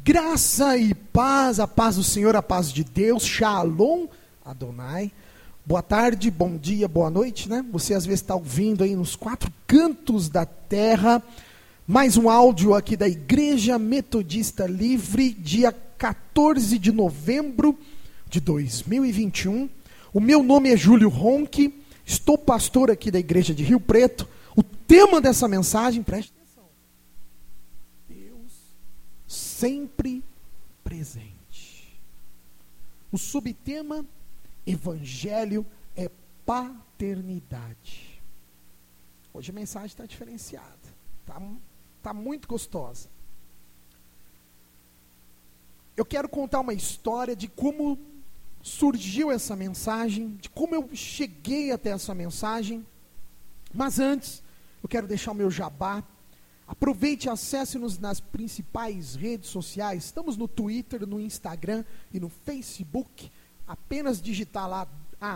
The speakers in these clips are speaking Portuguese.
Graça e paz, a paz do Senhor, a paz de Deus, Shalom Adonai. Boa tarde, bom dia, boa noite, né? Você às vezes está ouvindo aí nos quatro cantos da terra. Mais um áudio aqui da Igreja Metodista Livre, dia 14 de novembro de 2021. O meu nome é Júlio Ronque, estou pastor aqui da Igreja de Rio Preto. O tema dessa mensagem, preste atenção: Deus sempre presente. O subtema: Evangelho é paternidade. Hoje a mensagem está diferenciada, está muito gostosa. Eu quero contar uma história de como surgiu essa mensagem, de como eu cheguei até essa mensagem. Mas antes, eu quero deixar o meu jabá. Aproveite e acesse-nos nas principais redes sociais. Estamos no Twitter, no Instagram e no Facebook. Apenas digitar lá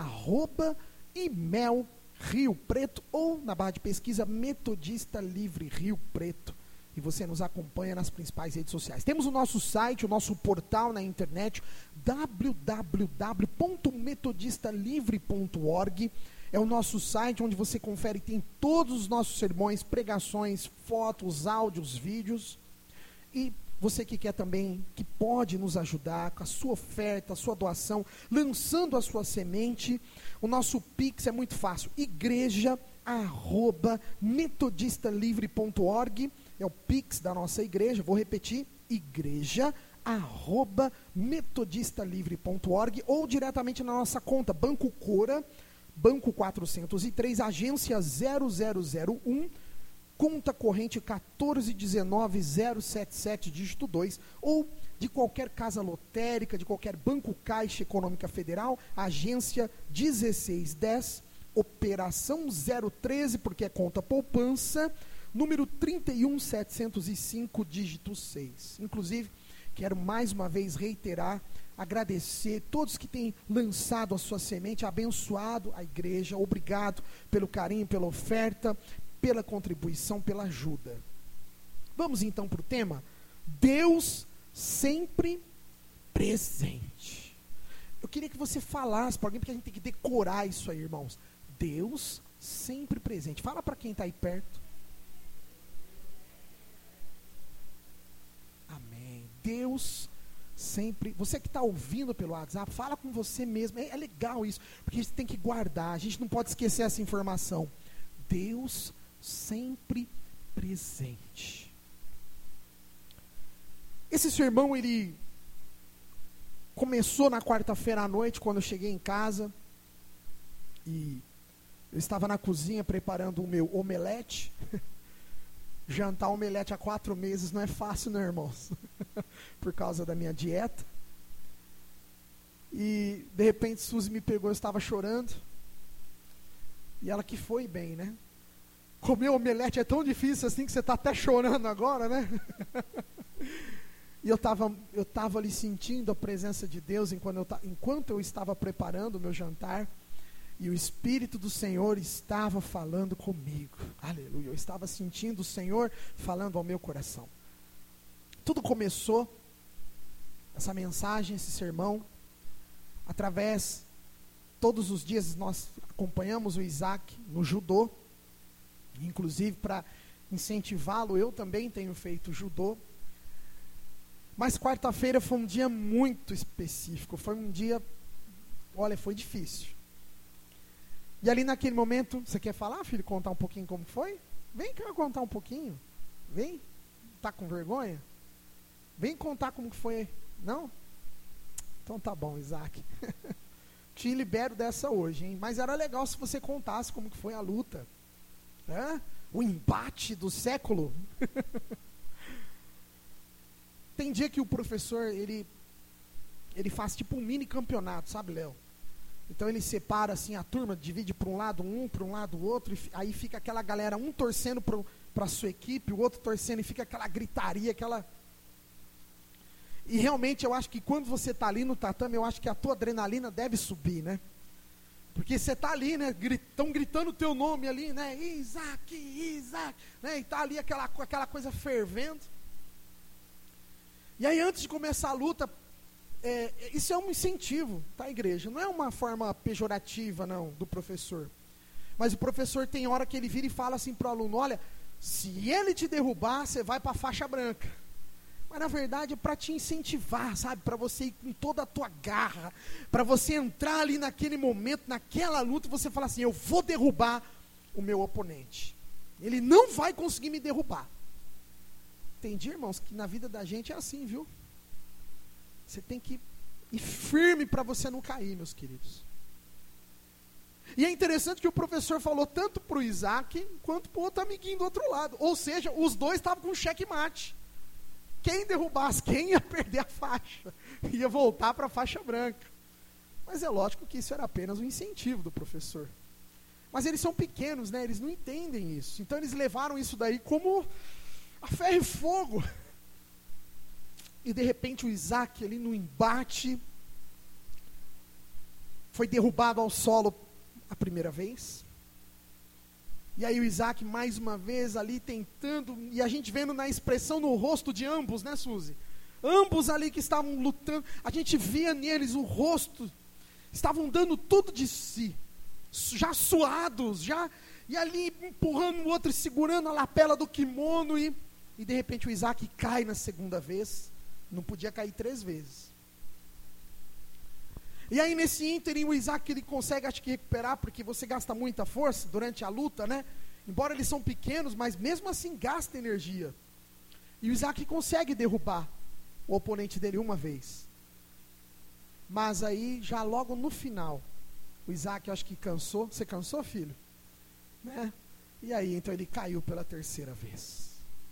@IMEL Rio Preto ou na barra de pesquisa Metodista Livre Rio Preto. E você nos acompanha nas principais redes sociais. Temos o nosso site, o nosso portal na internet, www.metodistalivre.org. É o nosso site onde você confere, tem todos os nossos sermões, pregações, fotos, áudios, vídeos. E você que quer também, que pode nos ajudar com a sua oferta, a sua doação, lançando a sua semente, o nosso Pix é muito fácil, igreja@metodistalivre.org, é o Pix da nossa igreja. Vou repetir, igreja@metodistalivre.org, ou diretamente na nossa conta, Banco Cora, Banco 403, agência 0001, conta corrente 1419077, dígito 2, ou de qualquer casa lotérica, de qualquer banco Caixa Econômica Federal, agência 1610, operação 013, porque é conta poupança, número 31705, dígito 6. Inclusive, quero mais uma vez reiterar, agradecer todos que têm lançado a sua semente, abençoado a igreja. Obrigado pelo carinho, pela oferta, pela contribuição, pela ajuda. Vamos então para o tema: Deus sempre presente. Eu queria que você falasse para alguém, porque a gente tem que decorar isso aí, irmãos. Deus sempre presente. Fala para quem está aí perto. Amém. Deus sempre. Você que está ouvindo pelo WhatsApp, fala com você mesmo. É legal isso, porque a gente tem que guardar. A gente não pode esquecer essa informação. Deus sempre presente. Esse sermão, ele começou na quarta-feira à noite, quando eu cheguei em casa, e eu estava na cozinha preparando o meu omelete. Jantar omelete há 4 meses não é fácil, né, irmãos? Por causa da minha dieta. E de repente Suzy me pegou, eu estava chorando. E ela que foi bem, né? Comer omelete é tão difícil assim que você está até chorando agora, né? E eu estava ali sentindo a presença de Deus enquanto eu estava preparando o meu jantar. E o Espírito do Senhor estava falando comigo. Aleluia. Eu estava sentindo o Senhor falando ao meu coração. Tudo começou, essa mensagem, esse sermão, através, todos os dias nós acompanhamos o Isaac no judô. Inclusive, para incentivá-lo, eu também tenho feito judô. Mas quarta-feira foi um dia muito específico. Foi um dia, olha, foi difícil. E ali naquele momento, você quer falar, filho, contar um pouquinho como foi? Vem cá contar um pouquinho. Vem. Tá com vergonha? Vem contar como que foi. Não? Então tá bom, Isaac. Te libero dessa hoje, hein? Mas era legal se você contasse como que foi a luta. O embate do século. Tem dia que o professor, ele faz tipo um mini campeonato, sabe, Léo? Então ele separa assim a turma, divide para um lado o outro, e aí fica aquela galera, um torcendo para a sua equipe, o outro torcendo, e fica aquela gritaria, E realmente eu acho que quando você está ali no tatame, eu acho que a tua adrenalina deve subir, né? Porque você está ali, né? Estão gritando o teu nome ali, né? Isaac, né? E está ali aquela coisa fervendo. E aí antes de começar a luta, isso é um incentivo, tá, igreja? Não é uma forma pejorativa, não, do professor. Mas o professor tem hora que ele vira e fala assim para o aluno: olha, se ele te derrubar, você vai para a faixa branca. Mas na verdade é para te incentivar, sabe? Para você ir com toda a tua garra, para você entrar ali naquele momento, naquela luta, e você falar assim: eu vou derrubar o meu oponente. Ele não vai conseguir me derrubar. Entendi, irmãos, que na vida da gente é assim, viu? Você tem que ir firme para você não cair, meus queridos. E é interessante que o professor falou tanto para o Isaac, quanto para o outro amiguinho do outro lado. Ou seja, os dois estavam com checkmate. Quem derrubasse, quem ia perder a faixa, ia voltar para a faixa branca. Mas é lógico que isso era apenas um incentivo do professor. Mas eles são pequenos, né? Eles não entendem isso. Então eles levaram isso daí como a ferro e fogo. E de repente o Isaac ali no embate foi derrubado ao solo a primeira vez. E aí o Isaac mais uma vez ali tentando, e a gente vendo na expressão no rosto de ambos, né, Suzy? Ambos ali que estavam lutando, a gente via neles o rosto, estavam dando tudo de si, já suados, e ali empurrando o outro, segurando a lapela do kimono, e de repente o Isaac cai na segunda vez. Não podia cair 3 vezes. E aí nesse ínterim o Isaac ele consegue, acho que, recuperar, porque você gasta muita força durante a luta, né? Embora eles são pequenos, mas mesmo assim gasta energia. E o Isaac consegue derrubar o oponente dele uma vez. Mas aí já logo no final, o Isaac, eu acho que cansou. Você cansou, filho? Né? E aí então ele caiu pela 3ª vez.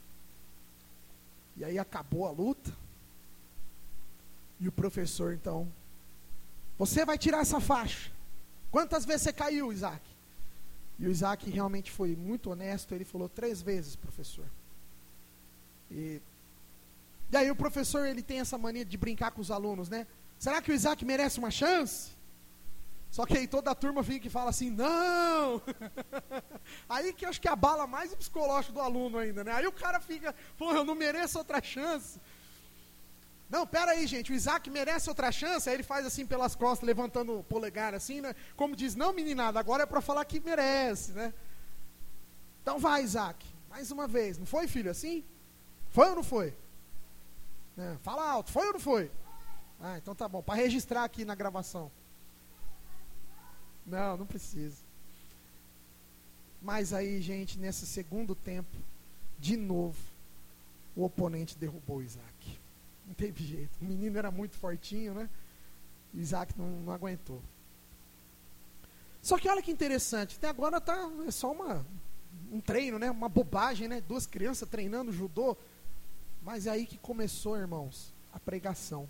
E aí acabou a luta. E o professor então: você vai tirar essa faixa. Quantas vezes você caiu, Isaac? E o Isaac realmente foi muito honesto. Ele falou: 3 vezes, professor. E aí o professor ele tem essa mania de brincar com os alunos, né? Será que o Isaac merece uma chance? Só que aí toda a turma fica e fala assim: não! Aí que eu acho que abala mais o psicológico do aluno ainda, né? Aí o cara fica: pô, eu não mereço outra chance. Não, pera aí, gente, o Isaac merece outra chance. Aí ele faz assim pelas costas, levantando o polegar assim, né? Como diz: não, meninada, agora é para falar que merece, né? Então vai, Isaac, mais uma vez. Não foi, filho, assim? Foi ou não foi? Fala alto, foi ou não foi? Ah, então tá bom, para registrar aqui na gravação. Não precisa. Mas aí, gente, nesse segundo tempo, de novo, o oponente derrubou o Isaac. Não teve jeito. O menino era muito fortinho, né? O Isaac não aguentou. Só que olha que interessante. Até agora é só um treino, né? Uma bobagem, né? 2 crianças treinando judô. Mas é aí que começou, irmãos, a pregação.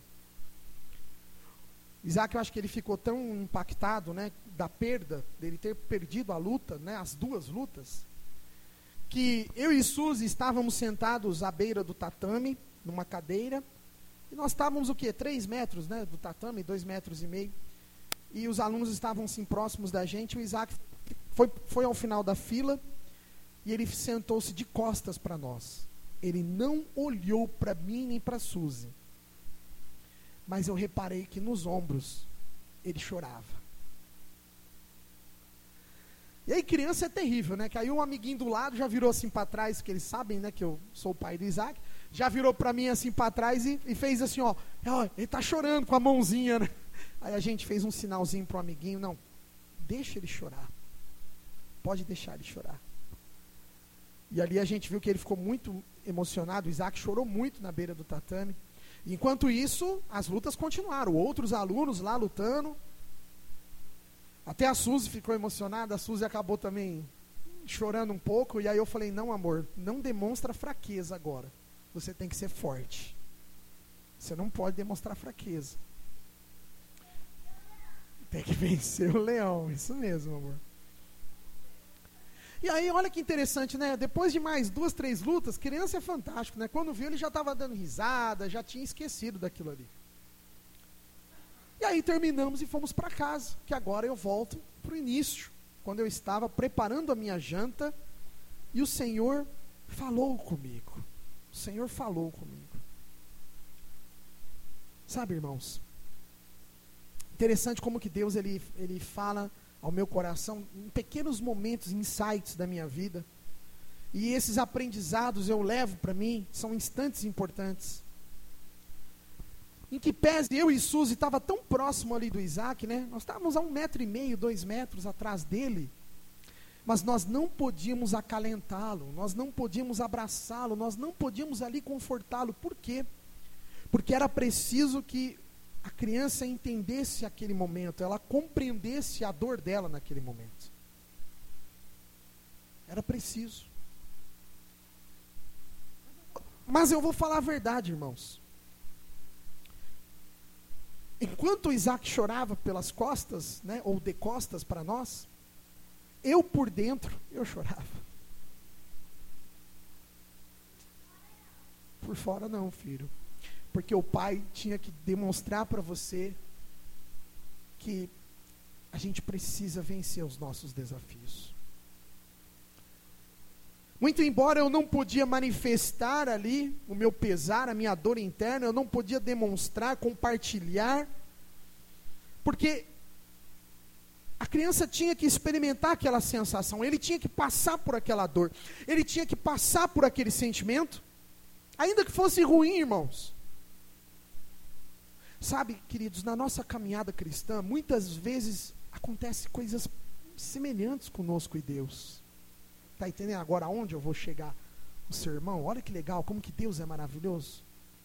Isaac, eu acho que ele ficou tão impactado, né? Da perda, dele ter perdido a luta, né? As 2 lutas. Que eu e Suzy estávamos sentados à beira do tatame, numa cadeira. E nós estávamos 3 metros, né, do tatame, 2,5 metros. E os alunos estavam assim próximos da gente. O Isaac foi ao final da fila e ele sentou-se de costas para nós. Ele não olhou para mim nem para a Suzy. Mas eu reparei que nos ombros ele chorava. E aí criança é terrível, né? Que aí um amiguinho do lado já virou assim para trás, que eles sabem, né, que eu sou o pai do Isaac. Já virou para mim assim para trás e fez assim, ó, ele está chorando com a mãozinha, né? Aí a gente fez um sinalzinho pro amiguinho: não, deixa ele chorar. Pode deixar ele chorar. E ali a gente viu que ele ficou muito emocionado. O Isaac chorou muito na beira do tatame. Enquanto isso, as lutas continuaram. Outros alunos lá lutando. Até a Suzy ficou emocionada. A Suzy acabou também chorando um pouco. E aí eu falei: não, amor, não demonstra fraqueza agora. Você tem que ser forte. Você não pode demonstrar fraqueza. Tem que vencer o leão. Isso mesmo, amor. E aí, olha que interessante, né? Depois de mais 2, 3 lutas, criança é fantástico, né? Quando viu, ele já estava dando risada, já tinha esquecido daquilo ali. E aí terminamos e fomos para casa, que agora eu volto para o início, quando eu estava preparando a minha janta, e o Senhor falou comigo. O Senhor falou comigo. Sabe, irmãos, interessante como que Deus ele fala ao meu coração em pequenos momentos, insights da minha vida. E esses aprendizados eu levo para mim, são instantes importantes. Em que pese eu e Suzy estava tão próximo ali do Isaac, né? Nós estávamos a 1,5 metro, 2 metros atrás dele. Mas nós não podíamos acalentá-lo, nós não podíamos abraçá-lo, nós não podíamos ali confortá-lo. Por quê? Porque era preciso que a criança entendesse aquele momento, ela compreendesse a dor dela naquele momento. Era preciso. Mas eu vou falar a verdade, irmãos. Enquanto Isaac chorava pelas costas, né, ou de costas para nós, eu por dentro, eu chorava. Por fora não, filho. Porque o pai tinha que demonstrar para você que a gente precisa vencer os nossos desafios. Muito embora eu não podia manifestar ali o meu pesar, a minha dor interna, eu não podia demonstrar, compartilhar, porque a criança tinha que experimentar aquela sensação, ele tinha que passar por aquela dor, ele tinha que passar por aquele sentimento, ainda que fosse ruim, irmãos. Sabe, queridos, na nossa caminhada cristã, muitas vezes acontecem coisas semelhantes conosco e Deus. Está entendendo agora aonde eu vou chegar o sermão? Olha que legal, como que Deus é maravilhoso.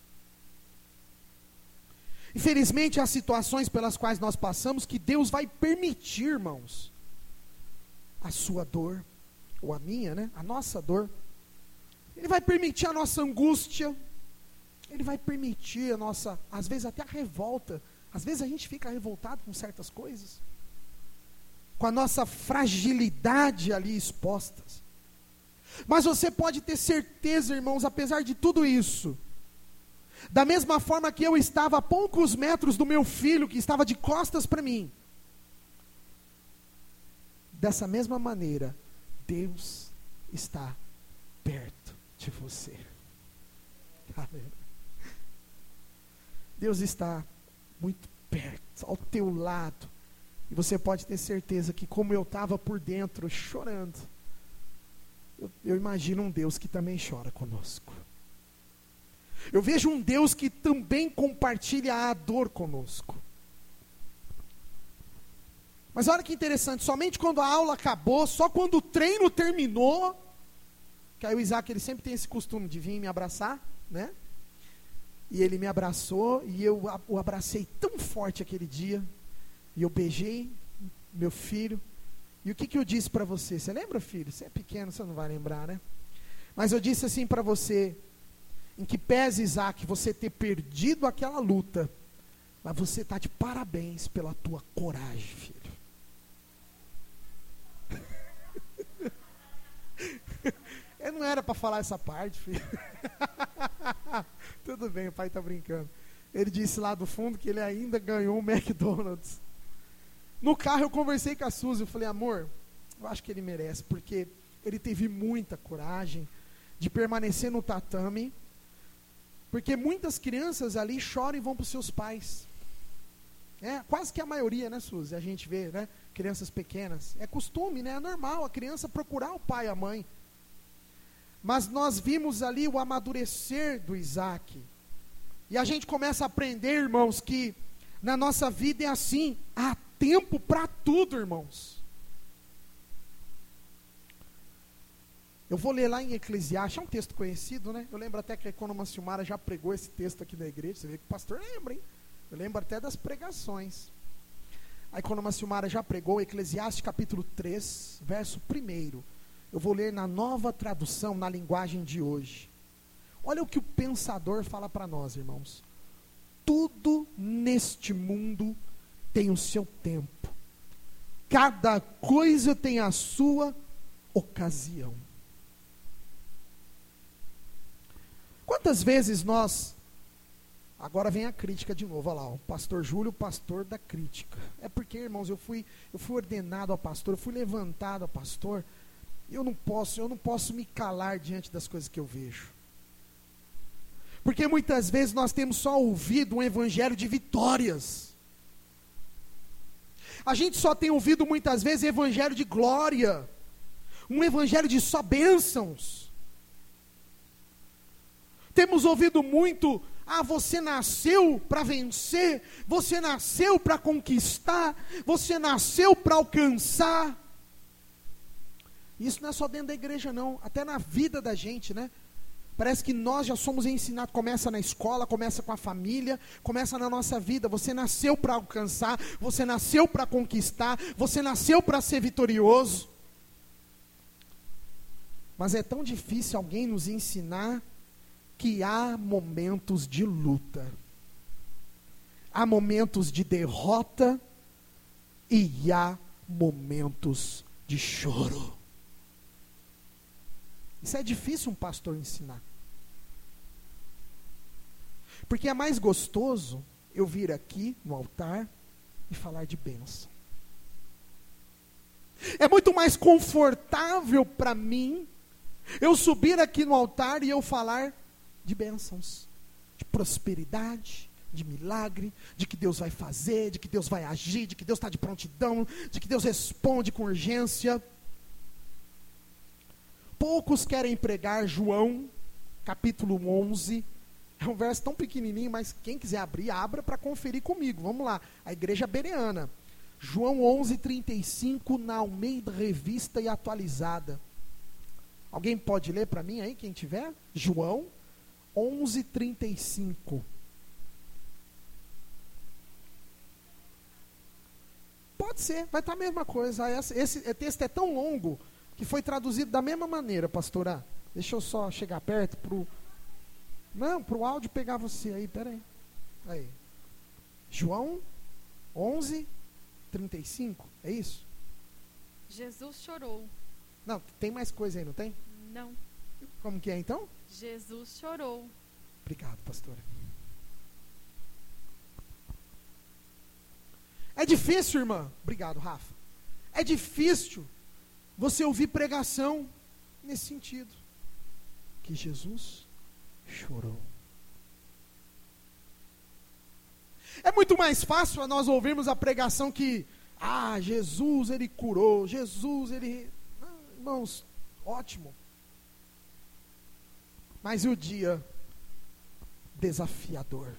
Infelizmente, há situações pelas quais nós passamos que Deus vai permitir, irmãos, a sua dor, ou a minha, né? A nossa dor. Ele vai permitir a nossa angústia, Ele vai permitir a nossa, às vezes até a revolta. Às vezes a gente fica revoltado com certas coisas, com a nossa fragilidade ali expostas. Mas você pode ter certeza, irmãos, apesar de tudo isso, da mesma forma que eu estava a poucos metros do meu filho, que estava de costas para mim, dessa mesma maneira, Deus está perto de você. Deus está muito perto, ao teu lado. E você pode ter certeza que como eu estava por dentro chorando, eu imagino um Deus que também chora conosco. Eu vejo um Deus que também compartilha a dor conosco. Mas olha que interessante, somente quando a aula acabou, só quando o treino terminou, que aí o Isaac ele sempre tem esse costume de vir me abraçar, né? E ele me abraçou, e eu o abracei tão forte aquele dia, e eu beijei meu filho. E o que eu disse para você? Você lembra, filho? Você é pequeno, você não vai lembrar, né? Mas eu disse assim para você, em que pese, Isaac, você ter perdido aquela luta, mas você está de parabéns pela tua coragem, filho. Eu não era para falar essa parte, filho. Tudo bem, o pai está brincando. Ele disse lá do fundo que ele ainda ganhou um McDonald's. No carro eu conversei com a Suzy, eu falei, amor, eu acho que ele merece, porque ele teve muita coragem de permanecer no tatame, porque muitas crianças ali choram e vão para os seus pais. Quase que a maioria, né, Suzy? A gente vê, né, crianças pequenas. É costume, né? É normal a criança procurar o pai e a mãe. Mas nós vimos ali o amadurecer do Isaac. E a gente começa a aprender, irmãos, que na nossa vida é assim. Há tempo para tudo, irmãos. Eu vou ler lá em Eclesiastes, é um texto conhecido, né? Eu lembro até que a Economa Silmara já pregou esse texto aqui na igreja. Você vê que o pastor lembra, hein? Eu lembro até das pregações. A Economa Silmara já pregou Eclesiastes capítulo 3, verso 1. Eu vou ler na nova tradução, na linguagem de hoje. Olha o que o pensador fala para nós, irmãos. Tudo neste mundo tem o seu tempo. Cada coisa tem a sua ocasião. Quantas vezes nós... Agora vem a crítica de novo, olha lá, o pastor Júlio, o pastor da crítica. É porque, irmãos, eu fui ordenado a pastor, eu fui levantado a pastor. Eu não posso me calar diante das coisas que eu vejo. Porque muitas vezes nós temos só ouvido um evangelho de vitórias. A gente só tem ouvido muitas vezes evangelho de glória. Um evangelho de só bênçãos. Temos ouvido muito: você nasceu para vencer, você nasceu para conquistar, você nasceu para alcançar. Isso não é só dentro da igreja não, até na vida da gente, né? Parece que nós já somos ensinados, começa na escola, começa com a família, começa na nossa vida. Você nasceu para alcançar, você nasceu para conquistar, você nasceu para ser vitorioso. Mas é tão difícil alguém nos ensinar que há momentos de luta, há momentos de derrota e há momentos de choro. Isso é difícil um pastor ensinar. Porque é mais gostoso eu vir aqui no altar e falar de bênção. É muito mais confortável para mim eu subir aqui no altar e eu falar de bênçãos, de prosperidade, de milagre, de que Deus vai fazer, de que Deus vai agir, de que Deus está de prontidão, de que Deus responde com urgência. Poucos querem pregar João, capítulo 11, é um verso tão pequenininho, mas quem quiser abrir, abra para conferir comigo, vamos lá, a igreja bereana, João 11:35, na Almeida Revista e Atualizada. Alguém pode ler para mim aí, quem tiver? João 11:35. Pode ser, vai estar a mesma coisa. Esse texto é tão longo que foi traduzido da mesma maneira, pastora. Deixa eu só chegar perto para o áudio pegar você aí, peraí. Aí. João 11:35, é isso? Jesus chorou. Não, tem mais coisa aí, não tem? Não. Como que é então? Jesus chorou. Obrigado, pastora. É difícil, irmã. Obrigado, Rafa. É difícil você ouvir pregação nesse sentido. Que Jesus chorou. É muito mais fácil nós ouvirmos a pregação que, Jesus, ele curou, Jesus, ele... irmãos, ótimo. Mas e o dia desafiador?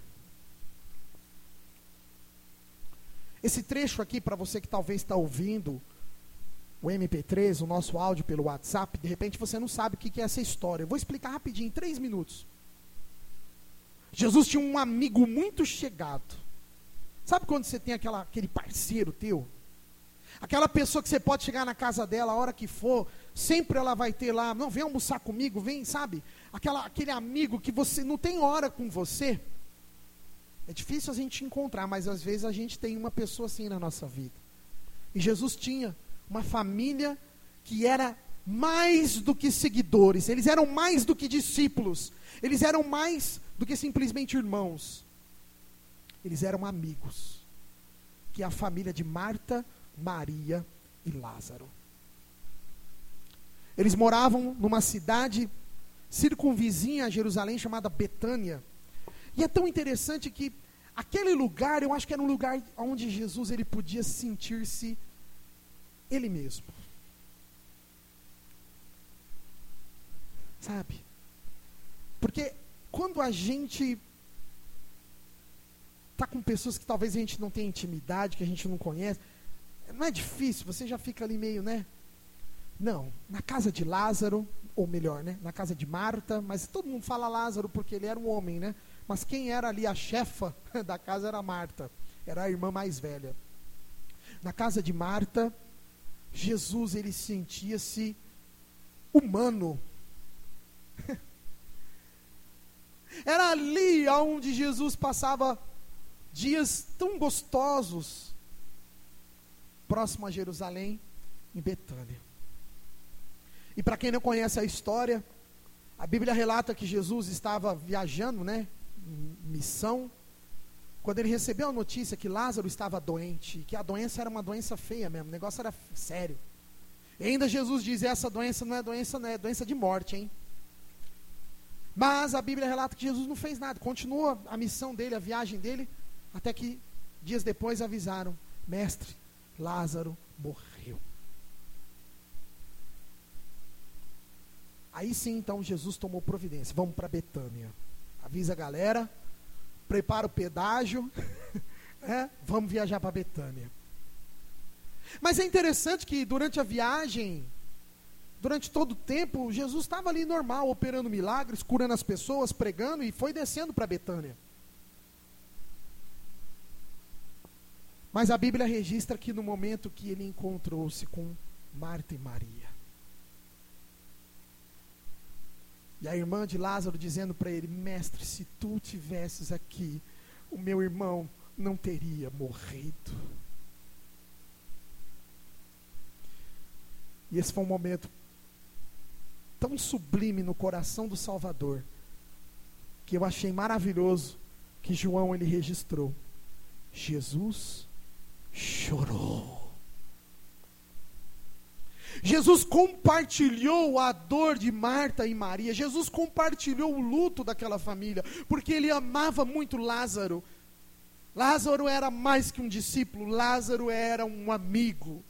Esse trecho aqui, para você que talvez está ouvindo o MP3, o nosso áudio pelo WhatsApp, de repente você não sabe o que é essa história. Eu vou explicar rapidinho, em 3 minutos. Jesus tinha um amigo muito chegado. Sabe quando você tem aquele parceiro teu? Aquela pessoa que você pode chegar na casa dela a hora que for, sempre ela vai ter lá, não, vem almoçar comigo, vem, sabe? Aquele amigo que você não tem hora com você. É difícil a gente encontrar, mas às vezes a gente tem uma pessoa assim na nossa vida. E Jesus tinha uma família que era mais do que seguidores, eles eram mais do que discípulos, eles eram mais do que simplesmente irmãos. Eles eram amigos, que é a família de Marta, Maria e Lázaro. Eles moravam numa cidade circunvizinha a Jerusalém, chamada Betânia. E é tão interessante que aquele lugar, eu acho que era um lugar onde Jesus ele podia sentir-se ele mesmo. Sabe? Porque quando a gente está com pessoas que talvez a gente não tenha intimidade, que a gente não conhece, não é difícil, você já fica ali meio, né? Não, na casa de Lázaro, ou melhor, né? Na casa de Marta, mas todo mundo fala Lázaro porque ele era um homem, né? Mas quem era ali a chefa da casa era Marta, era a irmã mais velha. Na casa de Marta, Jesus ele sentia-se humano. Era ali onde Jesus passava dias tão gostosos, próximo a Jerusalém, em Betânia. E para quem não conhece a história, a Bíblia relata que Jesus estava viajando, né, em missão, quando ele recebeu a notícia que Lázaro estava doente, que a doença era uma doença feia mesmo, o negócio era sério. E ainda Jesus diz, essa doença não é doença de morte, hein? Mas a Bíblia relata que Jesus não fez nada, continua a missão dele, a viagem dele, até que dias depois avisaram: mestre, Lázaro morreu. Aí sim, então, Jesus tomou providência. Vamos para Betânia. Avisa a galera, prepara o pedágio, vamos viajar para Betânia. Mas é interessante que durante a viagem, durante todo o tempo, Jesus estava ali normal, operando milagres, curando as pessoas, pregando, e foi descendo para Betânia. Mas a Bíblia registra que no momento que ele encontrou-se com Marta e Maria, e a irmã de Lázaro dizendo para ele: mestre, se tu tivesses aqui, o meu irmão não teria morrido. E esse foi um momento tão sublime no coração do Salvador, que eu achei maravilhoso, que João ele registrou: Jesus chorou. Jesus compartilhou a dor de Marta e Maria. Jesus compartilhou o luto daquela família, porque ele amava muito Lázaro. Lázaro era mais que um discípulo, Lázaro era um amigo.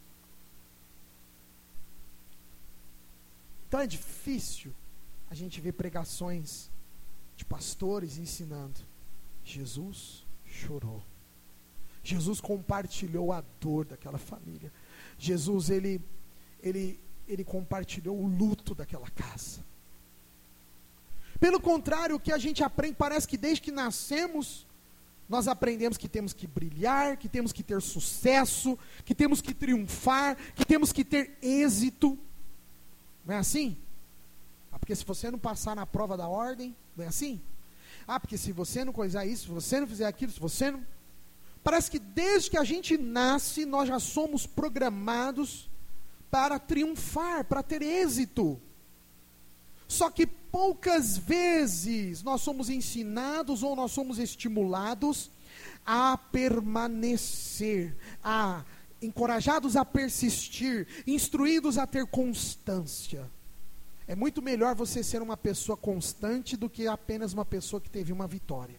Então é difícil a gente ver pregações de pastores ensinando. Jesus chorou. Jesus compartilhou a dor daquela família. Jesus, ele compartilhou o luto daquela casa. Pelo contrário, o que a gente aprende, parece que desde que nascemos, nós aprendemos que temos que brilhar, que temos que ter sucesso, que temos que triunfar, que temos que ter êxito. Não é assim? Porque se você não passar na prova da ordem, não é assim? Porque se você não coisar isso, se você não fizer aquilo, se você não... Parece que desde que a gente nasce, nós já somos programados para triunfar, para ter êxito. Só que poucas vezes nós somos ensinados ou nós somos estimulados a permanecer, encorajados a persistir, instruídos a ter constância. É muito melhor você ser uma pessoa constante do que apenas uma pessoa que teve uma vitória.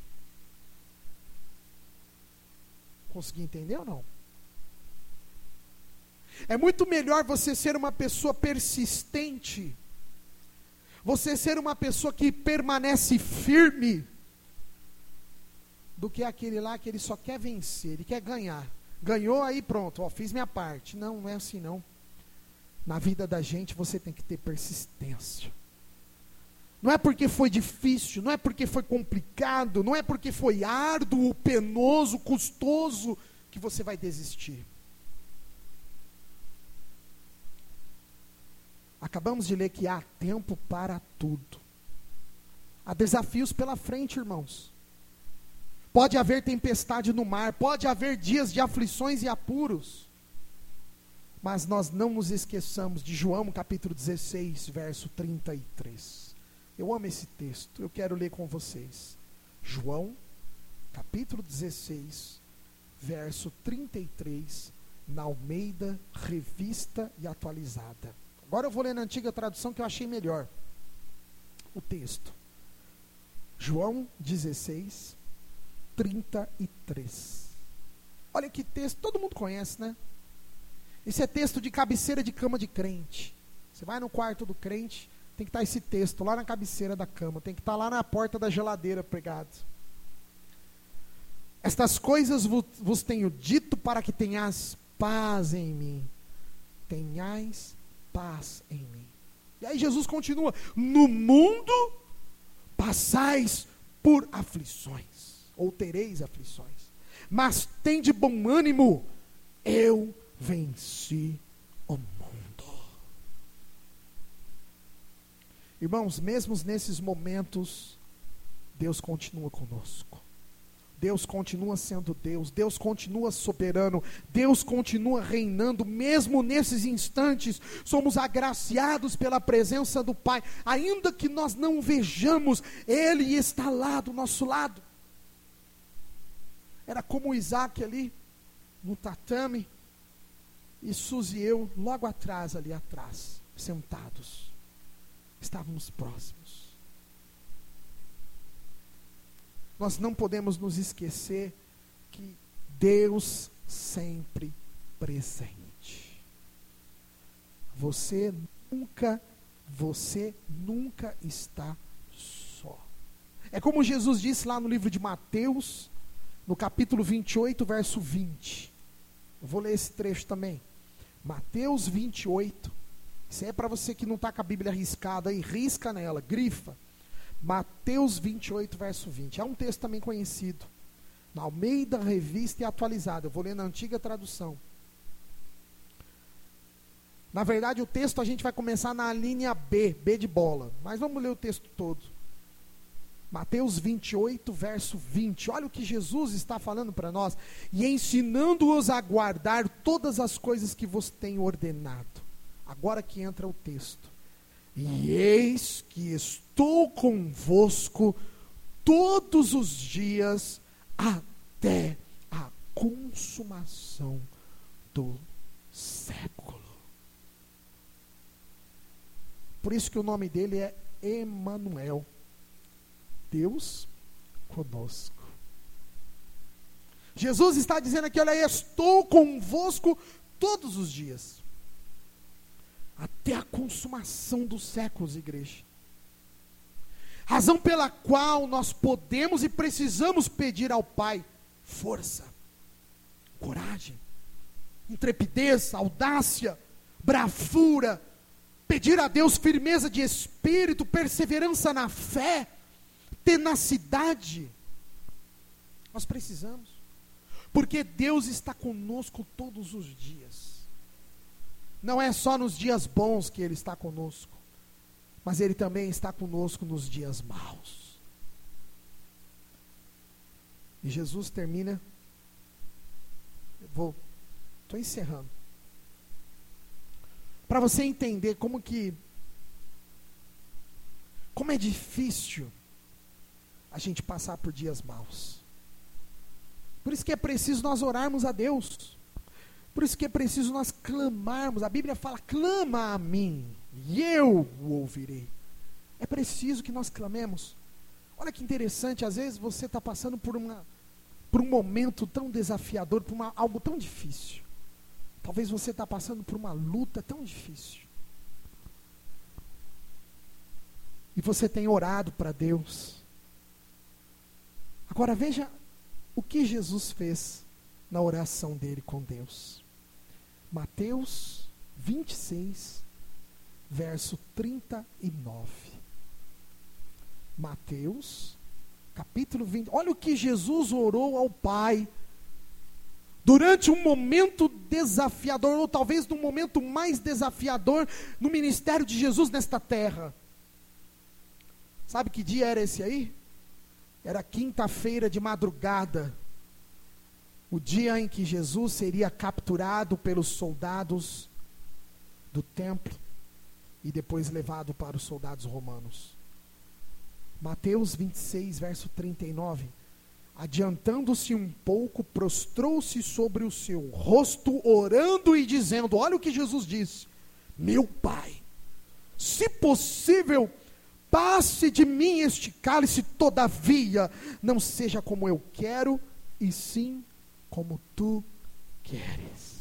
Consegui entender ou não? É muito melhor você ser uma pessoa persistente, você ser uma pessoa que permanece firme, do que aquele lá que ele só quer vencer, ele quer ganhar. Ganhou, aí pronto, fiz minha parte. Não é assim não. Na vida da gente você tem que ter persistência. Não é porque foi difícil, não é porque foi complicado, não é porque foi árduo, penoso, custoso, que você vai desistir. Acabamos de ler que há tempo para tudo. Há desafios pela frente, irmãos. Pode haver tempestade no mar, pode haver dias de aflições e apuros. Mas nós não nos esqueçamos de João capítulo 16, verso 33. Eu amo esse texto, eu quero ler com vocês. João capítulo 16, verso 33, na Almeida, Revista e Atualizada. Agora eu vou ler na antiga tradução que eu achei melhor o texto. João 16, 33. Olha que texto, todo mundo conhece, né? Esse é texto de cabeceira de cama de crente. Você vai no quarto do crente, tem que estar esse texto lá na cabeceira da cama, tem que estar lá na porta da geladeira pregado. Estas coisas vos tenho dito para que tenhais paz em mim. Tenhais paz em mim. E aí Jesus continua: no mundo passais por aflições, ou tereis aflições, mas tende bom ânimo, eu venci o mundo. Irmãos, mesmo nesses momentos, Deus continua conosco. Deus continua sendo Deus, Deus continua soberano, Deus continua reinando, mesmo nesses instantes, somos agraciados pela presença do Pai, ainda que nós não vejamos, Ele está lá do nosso lado. Era como Isaac ali, no tatame, e Suzy e eu, logo atrás, ali atrás, sentados, estávamos próximos. nós não podemos nos esquecer que Deus sempre presente. Você nunca está só. É como Jesus disse lá no livro de Mateus, no capítulo 28, verso 20. Eu vou ler esse trecho também. Mateus 28. Isso aí é para você que não está com a Bíblia riscada aí, risca nela, grifa. Mateus 28, verso 20. É um texto também conhecido. Na Almeida, Revista e Atualizada. Eu vou ler na antiga tradução. Na verdade, o texto a gente vai começar na linha B de bola. Mas vamos ler o texto todo. Mateus 28, verso 20. Olha o que Jesus está falando para nós. E ensinando-os a guardar todas as coisas que vos tenho ordenado. Agora que entra o texto. E eis que estou convosco todos os dias até a consumação do século. Por isso que o nome dele é Emanuel. Deus conosco. Jesus está dizendo aqui, olha, estou convosco todos os dias. Até a consumação dos séculos, igreja. Razão pela qual nós podemos e precisamos pedir ao Pai força, coragem, intrepidez, audácia, bravura, pedir a Deus firmeza de espírito, perseverança na fé, tenacidade. Nós precisamos, porque Deus está conosco todos os dias. Não é só nos dias bons que Ele está conosco, mas Ele também está conosco nos dias maus. E Jesus termina, estou encerrando, para você entender como é difícil a gente passar por dias maus. Por isso que é preciso nós orarmos a Deus. Por isso que é preciso nós clamarmos. A Bíblia fala, clama a mim, e eu o ouvirei. É preciso que nós clamemos. Olha que interessante, às vezes você está passando por um momento tão desafiador, por algo tão difícil. Talvez você está passando por uma luta tão difícil. E você tem orado para Deus. Agora veja o que Jesus fez na oração dele com Deus. Mateus 26, verso 39. Mateus, capítulo 20. Olha o que Jesus orou ao Pai. Durante um momento desafiador, ou talvez no momento mais desafiador no ministério de Jesus nesta terra. Sabe que dia era esse aí? Era quinta-feira de madrugada. O dia em que Jesus seria capturado pelos soldados do templo e depois levado para os soldados romanos. Mateus 26, verso 39. Adiantando-se um pouco, prostrou-se sobre o seu rosto, orando e dizendo, olha o que Jesus disse: meu Pai, se possível, passe de mim este cálice, todavia, não seja como eu quero, e sim como tu queres.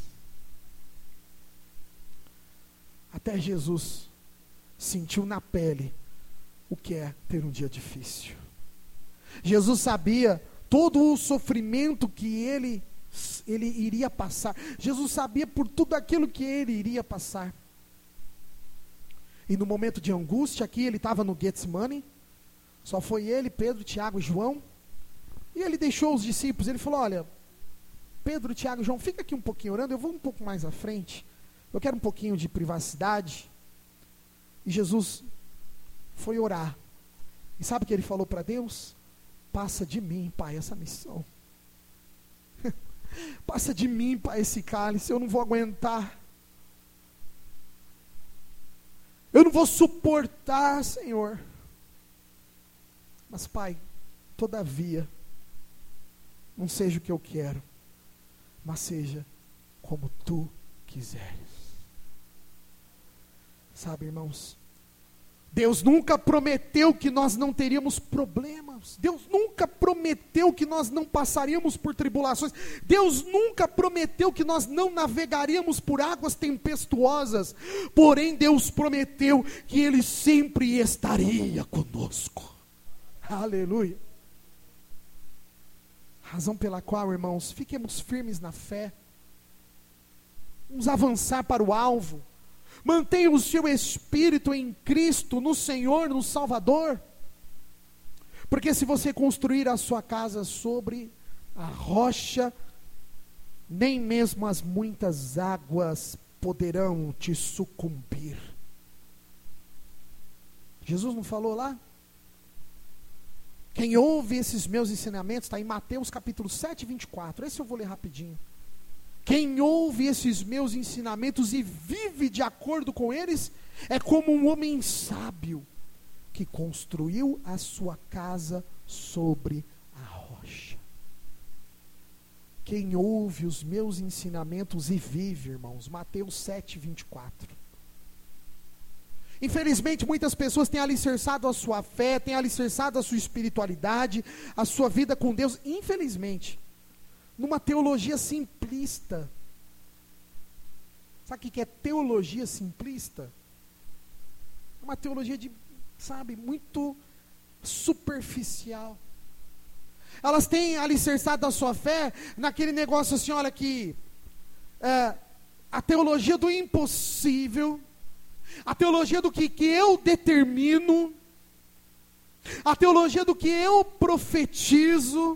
Até Jesus sentiu na pele o que é ter um dia difícil. Jesus sabia todo o sofrimento que ele iria passar. Jesus sabia por tudo aquilo que ele iria passar. E no momento de angústia aqui, ele estava no Getsemane, só foi ele, Pedro, Tiago e João, e ele deixou os discípulos. Ele falou, olha, Pedro, Tiago e João, fica aqui um pouquinho orando, eu vou um pouco mais à frente, eu quero um pouquinho de privacidade. E Jesus foi orar, e sabe o que ele falou para Deus? Passa de mim, Pai, essa missão. Passa de mim, Pai, esse cálice, eu não vou aguentar. Eu não vou suportar, Senhor. Mas, Pai, todavia, não seja o que eu quero, mas seja como tu quiseres. Sabe, irmãos, Deus nunca prometeu que nós não teríamos problemas. Deus nunca prometeu prometeu que nós não passaríamos por tribulações. Deus nunca prometeu que nós não navegaríamos por águas tempestuosas. Porém, Deus prometeu que Ele sempre estaria conosco. Aleluia. Razão pela qual, irmãos, fiquemos firmes na fé. Vamos avançar para o alvo. Mantenha o seu espírito em Cristo, no Senhor, no Salvador. Porque se você construir a sua casa sobre a rocha, nem mesmo as muitas águas poderão te sucumbir. Jesus não falou lá? Quem ouve esses meus ensinamentos, está em Mateus capítulo 7, 24. Esse eu vou ler rapidinho. Quem ouve esses meus ensinamentos e vive de acordo com eles, é como um homem sábio, que construiu a sua casa sobre a rocha. Quem ouve os meus ensinamentos e vive, irmãos. Mateus 7, 24. Infelizmente, muitas pessoas têm alicerçado a sua fé, têm alicerçado a sua espiritualidade, a sua vida com Deus, infelizmente, numa teologia simplista. Sabe o que é teologia simplista? Uma teologia muito superficial. Elas têm alicerçado a sua fé naquele negócio assim, olha que a teologia do impossível, a teologia do que eu determino, a teologia do que eu profetizo.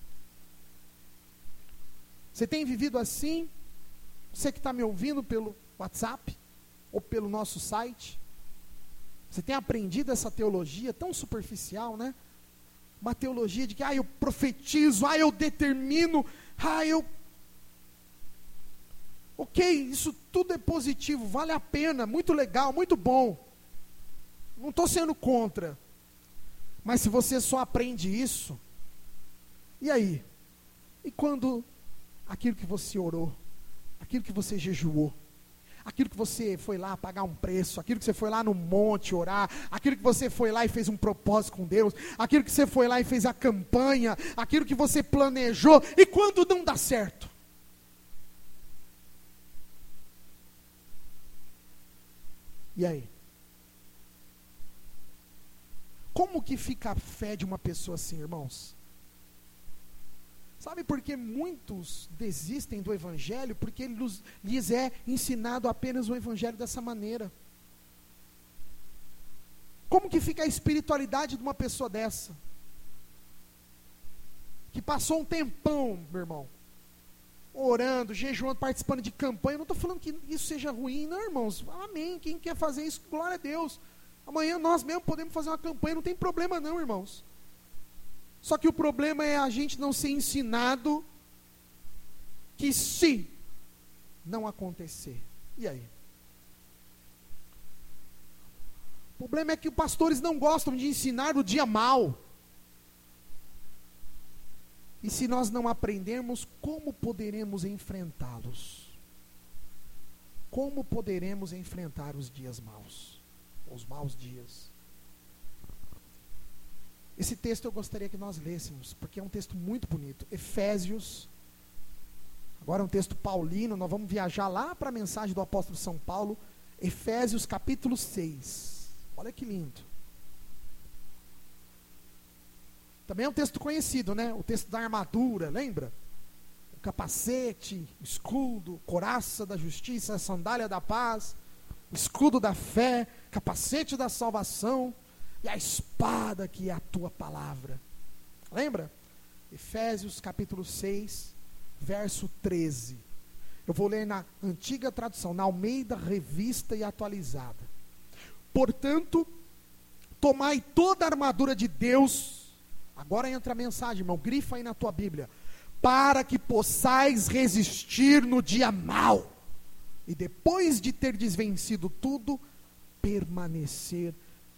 Você tem vivido assim? Você que está me ouvindo pelo WhatsApp ou pelo nosso site, você tem aprendido essa teologia tão superficial, né? Uma teologia de que, eu profetizo, eu determino, Ok, isso tudo é positivo, vale a pena, muito legal, muito bom. Não estou sendo contra. Mas se você só aprende isso, e aí? E quando aquilo que você orou, aquilo que você jejuou, aquilo que você foi lá pagar um preço, aquilo que você foi lá no monte orar, aquilo que você foi lá e fez um propósito com Deus, aquilo que você foi lá e fez a campanha, aquilo que você planejou, e quando não dá certo? E aí? Como que fica a fé de uma pessoa assim, irmãos? Sabe por que muitos desistem do Evangelho? Porque lhes é ensinado apenas o Evangelho dessa maneira. Como que fica a espiritualidade de uma pessoa dessa? Que passou um tempão, meu irmão, orando, jejuando, participando de campanha. Eu não estou falando que isso seja ruim, não, irmãos. Amém. Quem quer fazer isso, glória a Deus. Amanhã nós mesmos podemos fazer uma campanha, não tem problema não, irmãos. Só que o problema é a gente não ser ensinado que se não acontecer, e aí? O problema é que os pastores não gostam de ensinar o dia mau. E se nós não aprendermos, como poderemos enfrentá-los? Como poderemos enfrentar os dias maus? Os maus dias? Esse texto eu gostaria que nós lêssemos, porque é um texto muito bonito. Efésios, agora é um texto paulino, nós vamos viajar lá para a mensagem do apóstolo São Paulo, Efésios capítulo 6. Olha que lindo. Também é um texto conhecido, né? O texto da armadura, lembra? O capacete, o escudo, couraça da justiça, a sandália da paz, o escudo da fé, capacete da salvação, e a espada que é a tua palavra. Lembra? Efésios capítulo 6, verso 13. Eu vou ler na antiga tradução, na Almeida Revista e Atualizada. Portanto, tomai toda a armadura de Deus. Agora entra a mensagem, irmão, grifa aí na tua Bíblia. Para que possais resistir no dia mau. E depois de ter desvencido tudo, permanecer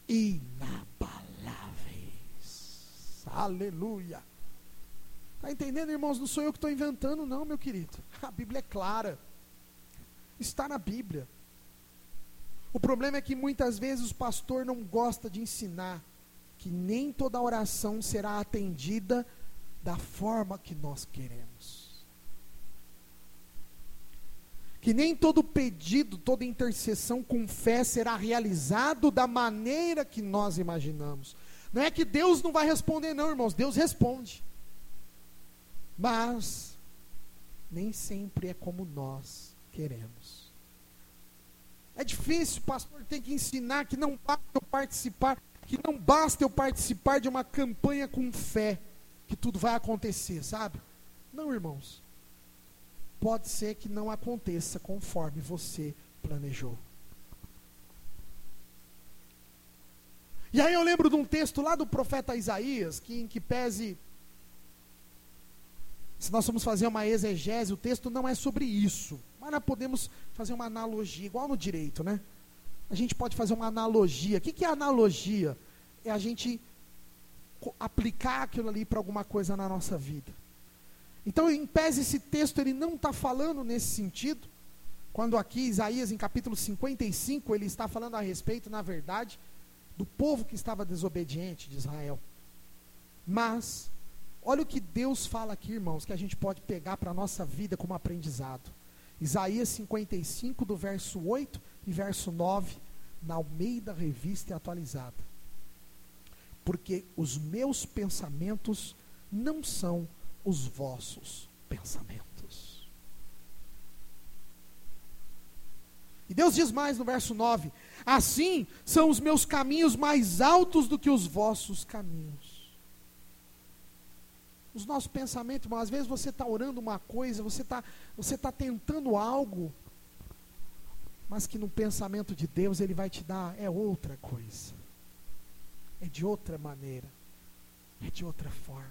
inabaláveis. Aleluia. Está entendendo, irmãos? Não sou eu que estou inventando não, meu querido. A Bíblia é clara. Está na Bíblia. O problema é que muitas vezes o pastor não gosta de ensinar que nem toda oração será atendida da forma que nós queremos. Que nem todo pedido, toda intercessão com fé será realizado da maneira que nós imaginamos. Não é que Deus não vai responder não, irmãos, Deus responde. Mas nem sempre é como nós queremos. É difícil, o pastor tem que ensinar que não basta eu participar de uma campanha com fé, que tudo vai acontecer, sabe? Não, irmãos. Pode ser que não aconteça conforme você planejou. E aí eu lembro de um texto lá do profeta Isaías, em que pese, se nós formos fazer uma exegese, o texto não é sobre isso, mas nós podemos fazer uma analogia, igual no direito, né? A gente pode fazer uma analogia. O que é analogia? É a gente aplicar aquilo ali para alguma coisa na nossa vida. Então, em pese esse texto, ele não está falando nesse sentido, quando aqui Isaías, em capítulo 55, ele está falando a respeito, na verdade, do povo que estava desobediente de Israel. Mas, olha o que Deus fala aqui, irmãos, que a gente pode pegar para a nossa vida como aprendizado. Isaías 55, do verso 8 e verso 9, na Almeida Revista e Atualizada. Porque os meus pensamentos não são os vossos pensamentos. E Deus diz mais no verso 9: assim são os meus caminhos mais altos do que os vossos caminhos. Os nossos pensamentos, irmão, às vezes você está orando uma coisa, você tá tentando algo, mas que no pensamento de Deus Ele vai te dar outra coisa, é de outra maneira, é de outra forma.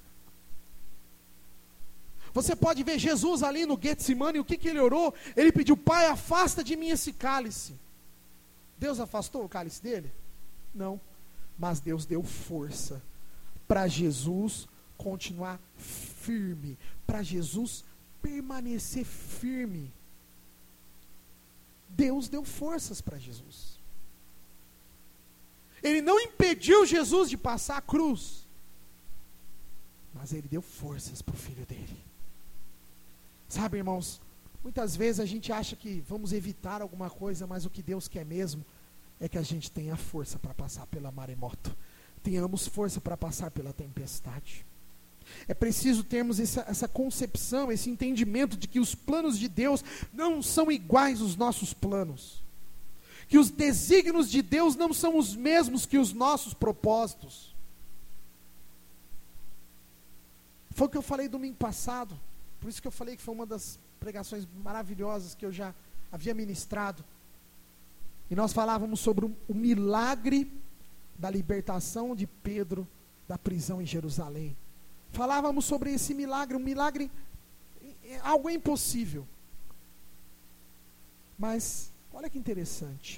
Você pode ver Jesus ali no Getsemane, o que ele orou? Ele pediu: Pai, afasta de mim esse cálice. Deus afastou o cálice dele? Não, mas Deus deu força para Jesus continuar firme, para Jesus permanecer firme. Deus deu forças para Jesus. Ele não impediu Jesus de passar a cruz, mas Ele deu forças para o filho dele. Sabe, irmãos, muitas vezes a gente acha que vamos evitar alguma coisa, mas o que Deus quer mesmo é que a gente tenha força para passar pela maremoto, tenhamos força para passar pela tempestade. É preciso termos essa concepção, esse entendimento de que os planos de Deus não são iguais aos nossos planos, que os desígnios de Deus não são os mesmos que os nossos propósitos. Foi o que eu falei domingo passado, por isso que eu falei que foi uma das pregações maravilhosas que eu já havia ministrado. E nós falávamos sobre o milagre da libertação de Pedro da prisão em Jerusalém. Falávamos sobre esse milagre, algo impossível. Mas, olha que interessante.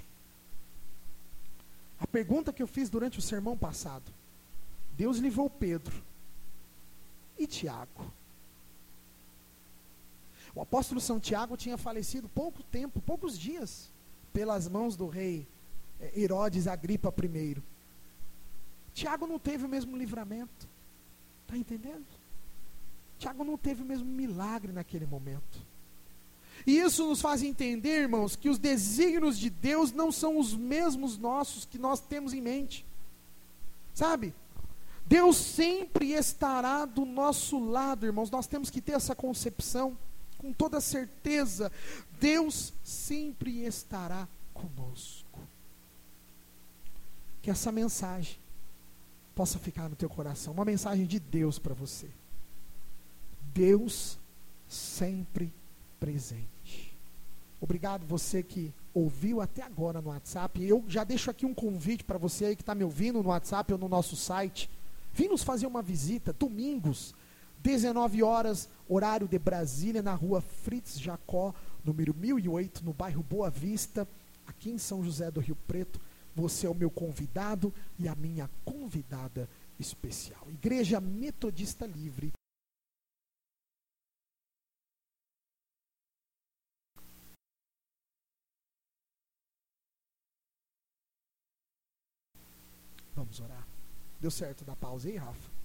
A pergunta que eu fiz durante o sermão passado: Deus livrou Pedro e Tiago. O apóstolo São Tiago tinha falecido poucos dias, pelas mãos do rei Herodes Agripa I. Tiago não teve o mesmo livramento. Está entendendo? Tiago não teve o mesmo milagre naquele momento. E isso nos faz entender, irmãos, que os desígnios de Deus não são os mesmos nossos que nós temos em mente. Sabe? Deus sempre estará do nosso lado, irmãos. Nós temos que ter essa concepção com toda certeza. Deus sempre estará conosco. Que essa mensagem possa ficar no teu coração, uma mensagem de Deus para você. Deus sempre presente. Obrigado você que ouviu até agora no WhatsApp. Eu já deixo aqui um convite para você aí que está me ouvindo no WhatsApp ou no nosso site. Vem nos fazer uma visita, domingos, 19 horas, horário de Brasília, na rua Fritz Jacó, número 1008, no bairro Boa Vista, aqui em São José do Rio Preto. Você é o meu convidado e a minha convidada especial. Igreja Metodista Livre. Vamos orar. Deu certo da pausa aí, Rafa?